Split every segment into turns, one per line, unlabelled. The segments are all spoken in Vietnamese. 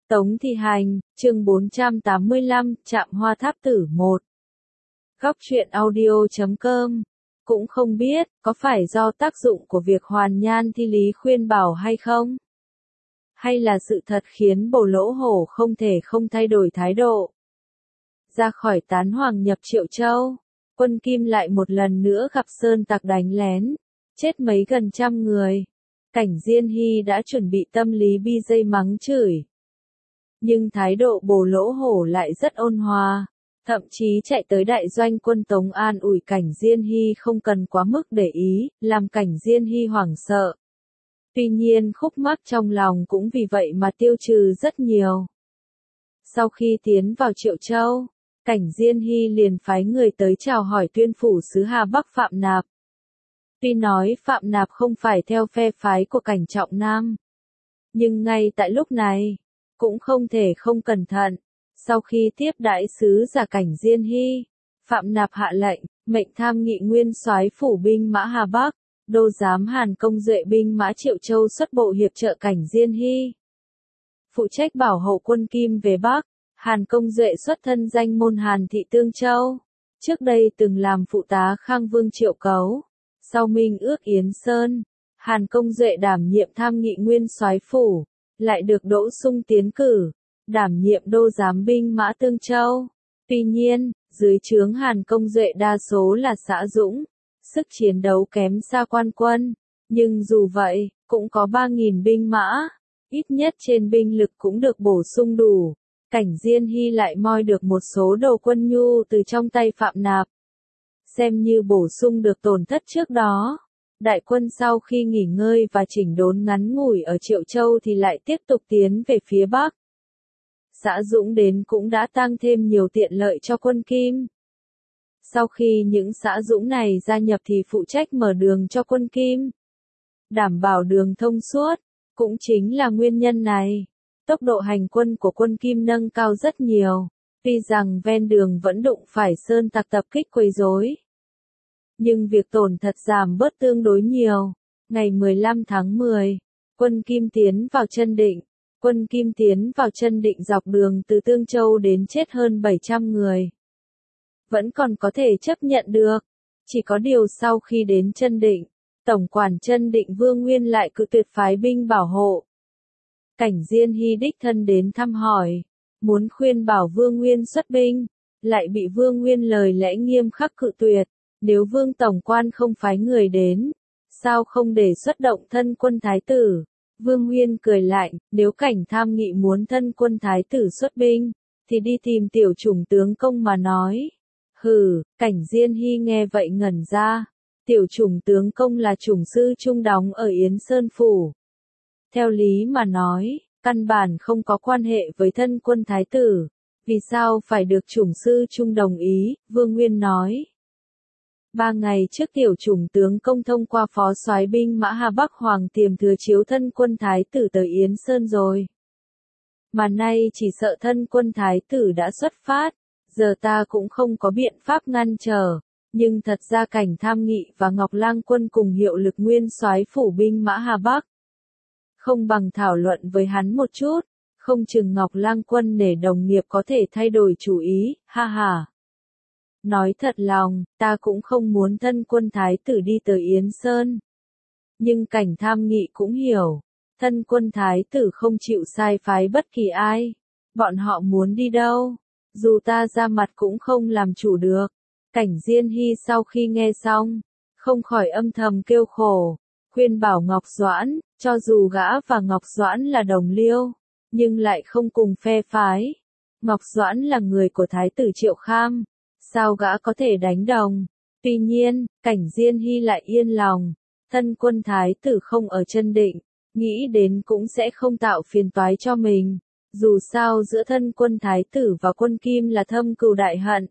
Tống Thi Hành, chương 485, Trạm Hoa Tháp Tử 1. Góc truyện audio.com. Cũng không biết, có phải do tác dụng của việc Hoàn Nhan Thi Lý khuyên bảo hay không? Hay là sự thật khiến Bồ Lỗ Hổ không thể không thay đổi thái độ? Ra khỏi Tán Hoàng nhập Triệu Châu, quân Kim lại một lần nữa gặp sơn tặc đánh lén, chết mấy gần trăm người. Cảnh Diên Hy đã chuẩn bị tâm lý bi dây mắng chửi. Nhưng thái độ Bồ Lỗ Hổ lại rất ôn hòa, thậm chí chạy tới đại doanh quân Tống an ủi Cảnh Diên Hy không cần quá mức để ý, làm Cảnh Diên Hy hoảng sợ. Tuy nhiên khúc mắc trong lòng cũng vì vậy mà tiêu trừ rất nhiều. Sau khi tiến vào Triệu Châu, Cảnh Diên Hy liền phái người tới chào hỏi tuyên phủ sứ Hà Bắc Phạm Nạp. Tuy nói Phạm Nạp không phải theo phe phái của Cảnh Trọng Nam, nhưng ngay tại lúc này, cũng không thể không cẩn thận. Sau khi tiếp đãi sứ giả Cảnh Diên Hy, Phạm Nạp hạ lệnh, mệnh tham nghị nguyên soái phủ binh mã Hà Bắc, đô giám Hàn Công Duệ binh mã Triệu Châu xuất bộ hiệp trợ Cảnh Diên Hy. Phụ trách bảo hộ quân Kim về Bắc, Hàn Công Duệ xuất thân danh môn Hàn Thị Tương Châu. Trước đây từng làm phụ tá Khang Vương Triệu Cấu. Sau minh ước Yến Sơn, Hàn Công Duệ đảm nhiệm tham nghị nguyên soái phủ, lại được Đỗ Sung tiến cử, đảm nhiệm đô giám binh mã Tương Châu. Tuy nhiên, dưới trướng Hàn Công Duệ đa số là xã dũng, sức chiến đấu kém xa quan quân, nhưng dù vậy, cũng có 3.000 binh mã, ít nhất trên binh lực cũng được bổ sung đủ. Cảnh Diên Hy lại moi được một số đồ quân nhu từ trong tay Phạm Nạp, xem như bổ sung được tổn thất trước đó. Đại quân sau khi nghỉ ngơi và chỉnh đốn ngắn ngủi ở Triệu Châu thì lại tiếp tục tiến về phía Bắc. Xã Dũng đến cũng đã tăng thêm nhiều tiện lợi cho quân Kim. Sau khi những xã Dũng này gia nhập thì phụ trách mở đường cho quân Kim, đảm bảo đường thông suốt. Cũng chính là nguyên nhân này, tốc độ hành quân của quân Kim nâng cao rất nhiều, tuy rằng ven đường vẫn đụng phải sơn tặc tập kích quấy rối. Nhưng việc tổn thất giảm bớt tương đối nhiều. Ngày 15 tháng 10, quân Kim tiến vào Chân Định. Quân Kim tiến vào Chân Định dọc đường từ Tương Châu đến chết hơn 700 người. Vẫn còn có thể chấp nhận được. Chỉ có điều sau khi đến Chân Định, Tổng quản Chân Định Vương Nguyên lại cự tuyệt phái binh bảo hộ. Cảnh Diên Hy đích thân đến thăm hỏi, muốn khuyên bảo Vương Nguyên xuất binh, lại bị Vương Nguyên lời lẽ nghiêm khắc cự tuyệt. Nếu Vương Tổng quan không phái người đến, sao không để xuất động thân quân thái tử? Vương Nguyên cười lạnh, nếu Cảnh tham nghị muốn thân quân thái tử xuất binh, thì đi tìm tiểu chủng tướng công mà nói. Hừ, Cảnh Diên Hy nghe vậy ngẩn ra. Tiểu chủng tướng công là chủng sư trung đóng ở Yến Sơn Phủ. Theo lý mà nói, căn bản không có quan hệ với thân quân thái tử. Vì sao phải được chủng sư trung đồng ý? Vương Nguyên nói. 3 ngày trước tiểu chủng tướng công thông qua phó soái binh mã Hà Bắc Hoàng Tiềm thừa chiếu thân quân thái tử tới Yến Sơn rồi. Mà nay chỉ sợ thân quân thái tử đã xuất phát, giờ ta cũng không có biện pháp ngăn trở. Nhưng thật ra Cảnh tham nghị và Ngọc Lang quân cùng hiệu lực nguyên soái phủ binh mã Hà Bắc. Không bằng thảo luận với hắn một chút, không chừng Ngọc Lang quân nể đồng nghiệp có thể thay đổi chủ ý, ha ha. Nói thật lòng, ta cũng không muốn thân quân thái tử đi tới Yến Sơn. Nhưng Cảnh tham nghị cũng hiểu, thân quân thái tử không chịu sai phái bất kỳ ai. Bọn họ muốn đi đâu, dù ta ra mặt cũng không làm chủ được. Cảnh Diên Hy sau khi nghe xong, không khỏi âm thầm kêu khổ, khuyên bảo Ngọc Doãn, cho dù gã và Ngọc Doãn là đồng liêu, nhưng lại không cùng phe phái. Ngọc Doãn là người của thái tử Triệu Kham, sao gã có thể đánh đồng? Tuy nhiên, Cảnh Diên Hy lại yên lòng, thân quân thái tử không ở Chân Định, nghĩ đến cũng sẽ không tạo phiền toái cho mình. Dù sao giữa thân quân thái tử và quân Kim là thâm cừu đại hận.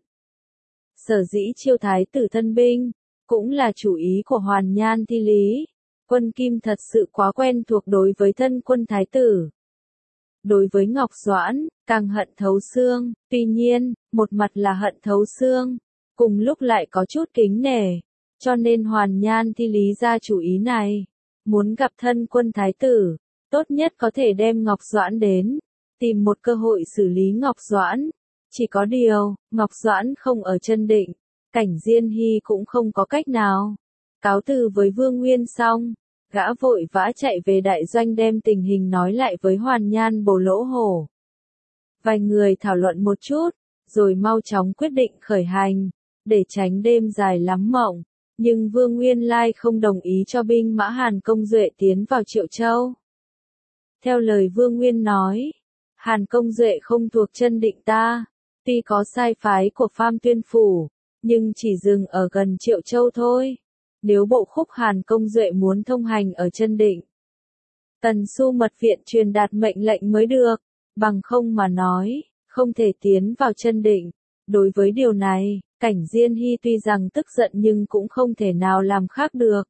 Sở dĩ chiêu thái tử thân binh, cũng là chủ ý của Hoàn Nhan Thi Lý. Quân Kim thật sự quá quen thuộc đối với thân quân thái tử. Đối với Ngọc Doãn, càng hận thấu xương, tuy nhiên, một mặt là hận thấu xương, cùng lúc lại có chút kính nể, cho nên Hoàn Nhan Thi Lý ra chủ ý này. Muốn gặp thân quân thái tử, tốt nhất có thể đem Ngọc Doãn đến, tìm một cơ hội xử lý Ngọc Doãn. Chỉ có điều, Ngọc Doãn không ở Chân Định, Cảnh Diên Hy cũng không có cách nào. Cáo từ với Vương Nguyên xong, gã vội vã chạy về đại doanh đem tình hình nói lại với Hoàn Nhan Bồ Lỗ Hổ. Vài người thảo luận một chút, rồi mau chóng quyết định khởi hành, để tránh đêm dài lắm mộng. Nhưng Vương Nguyên Lai không đồng ý cho binh mã Hàn Công Duệ tiến vào Triệu Châu. Theo lời Vương Nguyên nói, Hàn Công Duệ không thuộc Chân Định ta, tuy có sai phái của Pham Tuyên Phủ, nhưng chỉ dừng ở gần Triệu Châu thôi. Nếu bộ khúc Hàn Công Duệ muốn thông hành ở Chân Định, Tần Xu mật viện truyền đạt mệnh lệnh mới được, bằng không mà nói, không thể tiến vào Chân Định. Đối với điều này, Cảnh Diên Hy tuy rằng tức giận nhưng cũng không thể nào làm khác được.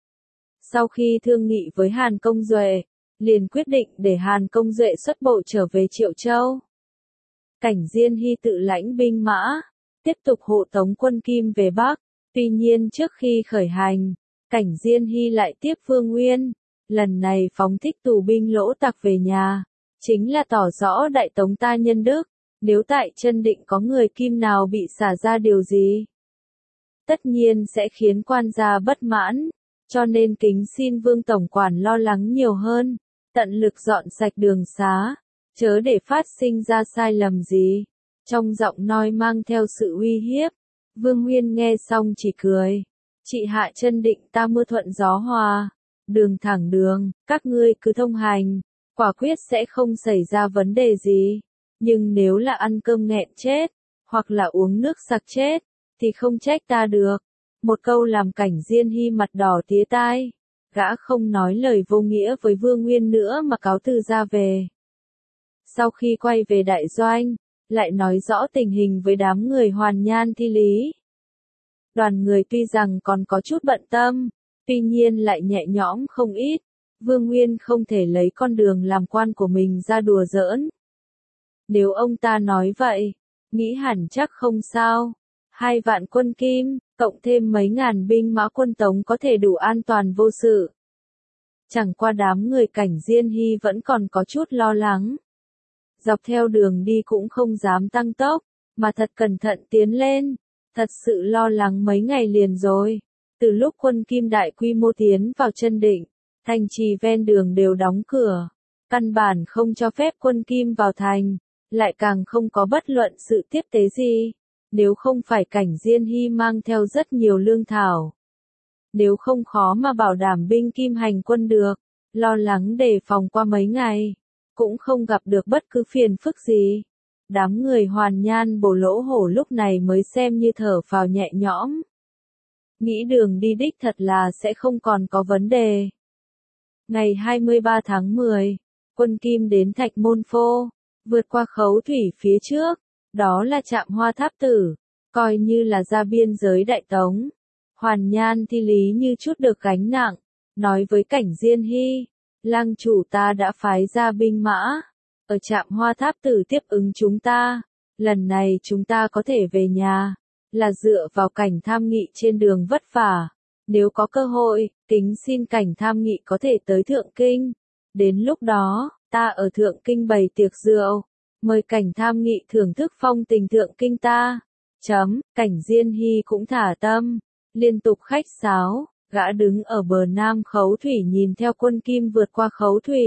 Sau khi thương nghị với Hàn Công Duệ, liền quyết định để Hàn Công Duệ xuất bộ trở về Triệu Châu. Cảnh Diên Hy tự lãnh binh mã, tiếp tục hộ tống quân Kim về Bắc. Tuy nhiên trước khi khởi hành, Cảnh Diên Hy lại tiếp Vương Nguyên, lần này phóng thích tù binh lỗ tặc về nhà, chính là tỏ rõ Đại Tống ta nhân đức. Nếu tại Chân Định có người Kim nào bị xả ra điều gì, tất nhiên sẽ khiến quan gia bất mãn, cho nên kính xin Vương Tổng Quản lo lắng nhiều hơn, tận lực dọn sạch đường xá, chớ để phát sinh ra sai lầm gì. Trong giọng nói mang theo sự uy hiếp, Vương Nguyên nghe xong chỉ cười. Trị hạ Chân Định ta mưa thuận gió hòa, đường thẳng đường, các ngươi cứ thông hành, quả quyết sẽ không xảy ra vấn đề gì. Nhưng nếu là ăn cơm nghẹn chết, hoặc là uống nước sặc chết, thì không trách ta được. Một câu làm Cảnh Diên Hy mặt đỏ tía tai. Gã không nói lời vô nghĩa với Vương Nguyên nữa mà cáo từ ra về. Sau khi quay về đại doanh, lại nói rõ tình hình với đám người Hoàn Nhan Thi Lý. Đoàn người tuy rằng còn có chút bận tâm, tuy nhiên lại nhẹ nhõm không ít. Vương Nguyên không thể lấy con đường làm quan của mình ra đùa giỡn. Nếu ông ta nói vậy, nghĩ hẳn chắc không sao. 2 vạn quân Kim, cộng thêm mấy ngàn binh mã quân Tống có thể đủ an toàn vô sự. Chẳng qua đám người Cảnh Diên Hy vẫn còn có chút lo lắng. Dọc theo đường đi cũng không dám tăng tốc, mà thật cẩn thận tiến lên. Thật sự lo lắng mấy ngày liền rồi. Từ lúc quân Kim đại quy mô tiến vào Chân Định, thành trì ven đường đều đóng cửa. Căn bản không cho phép quân Kim vào thành, lại càng không có bất luận sự tiếp tế gì. Nếu không phải Cảnh Diên Hy mang theo rất nhiều lương thảo. Nếu không khó mà bảo đảm binh Kim hành quân được, lo lắng đề phòng qua mấy ngày, cũng không gặp được bất cứ phiền phức gì. Đám người Hoàn Nhan Bồ Lỗ Hổ lúc này mới xem như thở phào nhẹ nhõm. Nghĩ đường đi đích thật là sẽ không còn có vấn đề. Ngày 23 tháng 10, quân Kim đến Thạch Môn Phô, vượt qua Khấu Thủy phía trước, đó là trạm Hoa Tháp Tử, coi như là ra biên giới Đại Tống. Hoàn Nhan Thi Lý như chút được gánh nặng, nói với Cảnh Diên Hy, lang chủ ta đã phái ra binh mã, ở trạm Hoa Tháp Tử tiếp ứng chúng ta. Lần này chúng ta có thể về nhà, là dựa vào Cảnh Tham Nghị trên đường vất vả. Nếu có cơ hội, kính xin Cảnh Tham Nghị có thể tới Thượng Kinh. Đến lúc đó, ta ở Thượng Kinh bày tiệc rượu, mời Cảnh Tham Nghị thưởng thức phong tình Thượng Kinh ta. Cảnh Diên Hy cũng thả tâm, liên tục khách sáo, gã đứng ở bờ nam Khấu Thủy nhìn theo quân Kim vượt qua Khấu Thủy.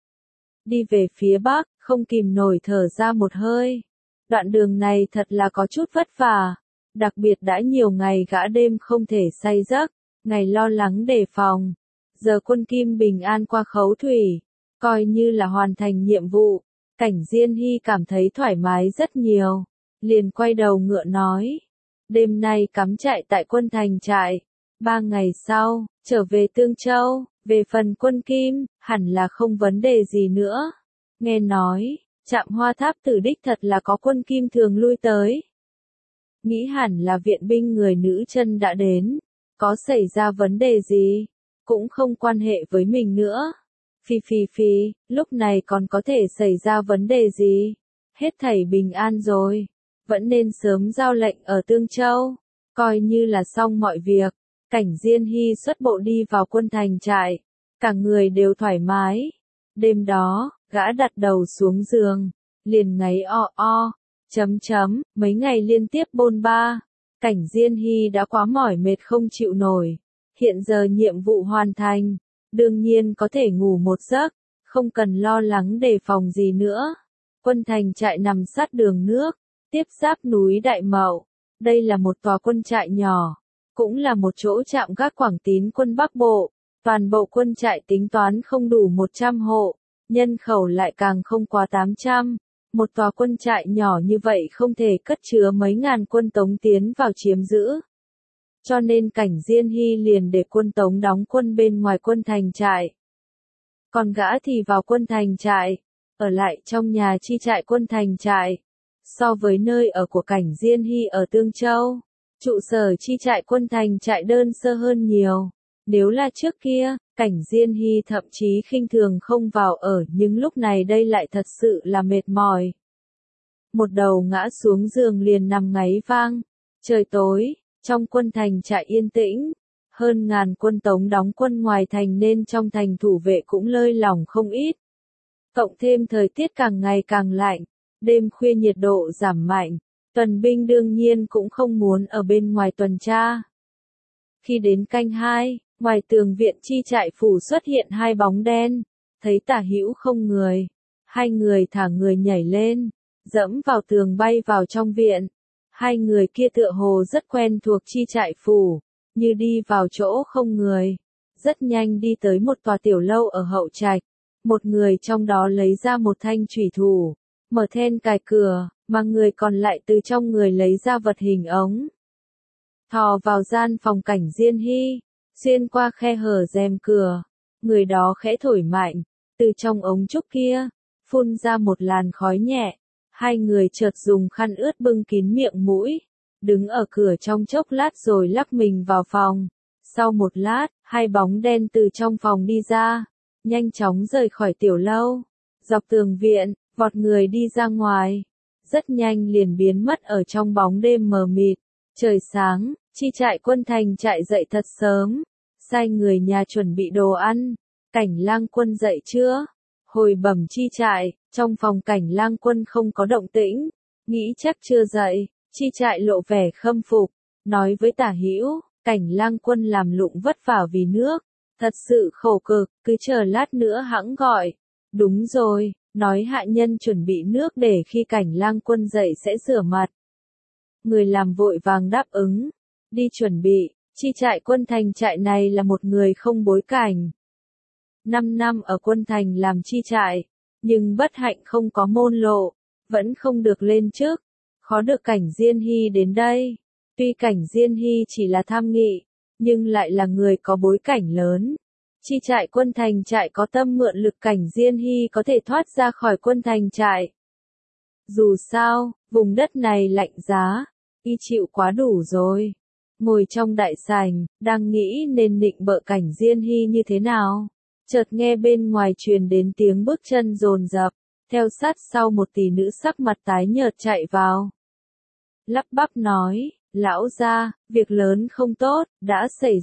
Đi về phía Bắc, không kìm nổi thở ra một hơi. Đoạn đường này thật là có chút vất vả, đặc biệt đã nhiều ngày gã đêm không thể say giấc, ngày lo lắng đề phòng. Giờ quân Kim bình an qua Khấu Thủy, coi như là hoàn thành nhiệm vụ. Cảnh Diên Hy cảm thấy thoải mái rất nhiều, liền quay đầu ngựa nói. Đêm nay cắm trại tại quân thành trại, 3 ngày sau, trở về Tương Châu. Về phần quân Kim, hẳn là không vấn đề gì nữa. Nghe nói, trạm Hoa Tháp Tử đích thật là có quân Kim thường lui tới. Nghĩ hẳn là viện binh người nữ chân đã đến, có xảy ra vấn đề gì, cũng không quan hệ với mình nữa. Phi, lúc này còn có thể xảy ra vấn đề gì? Hết thảy bình an rồi, vẫn nên sớm giao lệnh ở Tương Châu, coi như là xong mọi việc. Cảnh Diên Hy xuất bộ đi vào quân thành trại, cả người đều thoải mái. Đêm đó, Gã đặt đầu xuống giường, liền ngáy o o, mấy ngày liên tiếp bôn ba. Cảnh Diên Hy đã quá mỏi mệt không chịu nổi. Hiện giờ nhiệm vụ hoàn thành, đương nhiên có thể ngủ một giấc, không cần lo lắng đề phòng gì nữa. Quân thành trại nằm sát đường nước, tiếp giáp núi Đại Mậu. Đây là một tòa quân trại nhỏ, cũng là một chỗ trạm gác Quảng Tín quân Bắc Bộ. Toàn bộ quân trại tính toán không đủ 100 hộ, nhân khẩu lại càng không quá 800. Một tòa quân trại nhỏ như vậy không thể cất chứa mấy ngàn quân Tống tiến vào chiếm giữ. Cho nên Cảnh Diên Hy liền để quân Tống đóng quân bên ngoài quân thành trại. Còn gã thì vào quân thành trại, ở lại trong nhà chi trại quân thành trại. So với nơi ở của Cảnh Diên Hy ở Tương Châu, trụ sở chi trại quân thành trại đơn sơ hơn nhiều. Nếu là trước kia, Cảnh Diên Hy thậm chí khinh thường không vào ở, nhưng lúc này đây lại thật sự là mệt mỏi. Một đầu ngã xuống giường liền nằm ngáy vang. Trời tối, trong quân thành trại yên tĩnh. Hơn ngàn quân Tống đóng quân ngoài thành nên trong thành thủ vệ cũng lơi lỏng không ít. Cộng thêm thời tiết càng ngày càng lạnh, đêm khuya nhiệt độ giảm mạnh, tuần binh đương nhiên cũng không muốn ở bên ngoài tuần tra. Khi đến canh 2, ngoài tường viện chi trại phủ xuất hiện hai bóng đen, thấy Tả Hữu không người, hai người thả người nhảy lên, dẫm vào tường bay vào trong viện. Hai người kia tựa hồ rất quen thuộc chi trại phủ, như đi vào chỗ không người, rất nhanh đi tới một tòa tiểu lâu ở hậu trạch. Một người trong đó lấy ra một thanh chủy thủ, mở then cài cửa, mà người còn lại từ trong người lấy ra vật hình ống. Thò vào gian phòng Cảnh Diên Hy, xuyên qua khe hở rèm cửa, người đó khẽ thổi mạnh, từ trong ống trúc kia, phun ra một làn khói nhẹ. Hai người chợt dùng khăn ướt bưng kín miệng mũi, đứng ở cửa trong chốc lát rồi lắc mình vào phòng. Sau một lát, hai bóng đen từ trong phòng đi ra, nhanh chóng rời khỏi tiểu lâu, dọc tường viện, vọt người đi ra ngoài, rất nhanh liền biến mất ở trong bóng đêm mờ mịt. Trời sáng, chi trại quân thành trại dậy thật sớm, sai người nhà chuẩn bị đồ ăn. Cảnh Lang Quân dậy chưa? Hồi bẩm chi trại, trong phòng Cảnh Lang Quân không có động tĩnh, nghĩ chắc chưa dậy. Chi trại lộ vẻ khâm phục, nói với Tả Hữu, Cảnh Lang Quân làm lụng vất vả vì nước, thật sự khổ cực, cứ chờ lát nữa hẵng gọi. Đúng rồi, nói hạ nhân chuẩn bị nước để khi Cảnh Lang Quân dậy sẽ rửa mặt. Người làm vội vàng đáp ứng, đi chuẩn bị. Chi trại quân thành trại này là một người không bối cảnh. 5 năm ở quân thành làm chi trại, nhưng bất hạnh không có môn lộ, vẫn không được lên chức, khó được Cảnh Diên Hy đến đây. Tuy Cảnh Diên Hy chỉ là tham nghị, nhưng lại là người có bối cảnh lớn. Chi trại quân thành trại có tâm mượn lực Cảnh Diên Hy có thể thoát ra khỏi quân thành trại. Dù sao, vùng đất này lạnh giá, y chịu quá đủ rồi. Ngồi trong đại sảnh, đang nghĩ nên định bợ Cảnh Diên Hy như thế nào. Chợt nghe bên ngoài truyền đến tiếng bước chân dồn dập, theo sát sau một tỷ nữ sắc mặt tái nhợt chạy vào. Lắp bắp nói, lão gia, việc lớn không tốt, đã xảy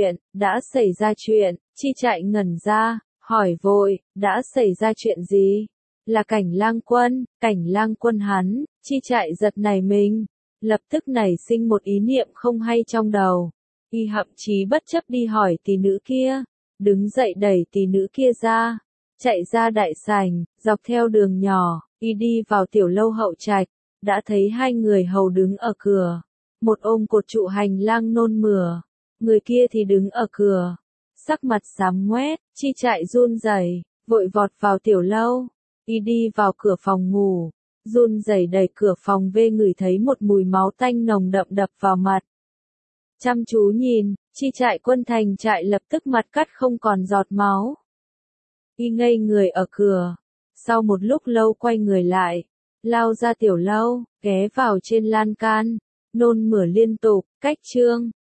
ra chuyện. Chi trại ngẩn ra, hỏi vội, đã xảy ra chuyện gì? Là Cảnh Lang Quân hắn. Chi trại giật nảy mình, lập tức nảy sinh một ý niệm không hay trong đầu. Y thậm chí bất chấp đi hỏi tỷ nữ kia, đứng dậy đẩy tỷ nữ kia ra, chạy ra đại sảnh, dọc theo đường nhỏ, y đi vào tiểu lâu hậu trạch, đã thấy hai người hầu đứng ở cửa, một ôm cột trụ hành lang nôn mửa, người kia thì đứng ở cửa, sắc mặt xám ngoét. Chi trại run rẩy, vội vọt vào tiểu lâu, y đi vào cửa phòng ngủ, run rẩy đẩy cửa phòng về, ngửi thấy một mùi máu tanh nồng đậm đập vào mặt. Chăm chú nhìn, chi trại quân thành trại lập tức mặt cắt không còn giọt máu. Y ngây người ở cửa, sau một lúc lâu quay người lại, lao ra tiểu lâu, ghé vào trên lan can, nôn mửa liên tục. Cách chương